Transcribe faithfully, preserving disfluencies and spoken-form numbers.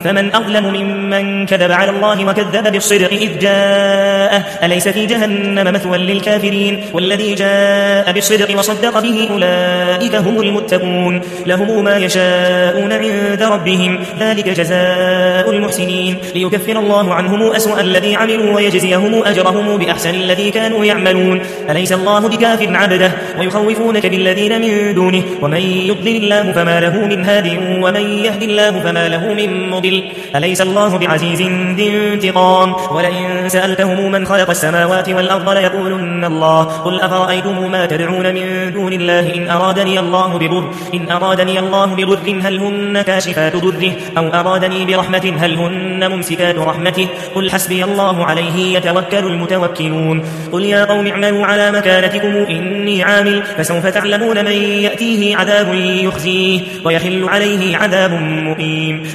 فمن أظلم ممن كذب على الله وكذب بالصدق إذ جاءه أليس في جهنم مثوى للكافرين والذي جاء بالصدق وصدق به أولئك هم المتقون لهم ما يشاءون عند ربهم ذلك جزاء المحسنين ليكفر الله عنهم أسوأ الذي عملوا ويجزيهم أجرهم بأحسن الذي كانوا يعملون أليس الله بكاف عبده ويخوفونك بالذين من دونه ومن يضلل الله فما له من هاد ومن يهد الله فما له من مضل أليس الله بعزيز ذي انتقام ولئن سألتهم من خلق السماوات والأرض ليقولن الله قل أفرأيتم ما تدعون من دون الله إن أرادني الله بضر إن أرادني الله بضر هل هن كاشفات ضره أو أرادني برحمة هل هن ممسكات رحمته قل حسبي الله عليه يتوكل المتوكلون قل يا قوم اعملوا على مكانتكم إني عامل فسوف تعلمون من يأتيه عذاب يخزيه ويحل عليه عذاب مقيم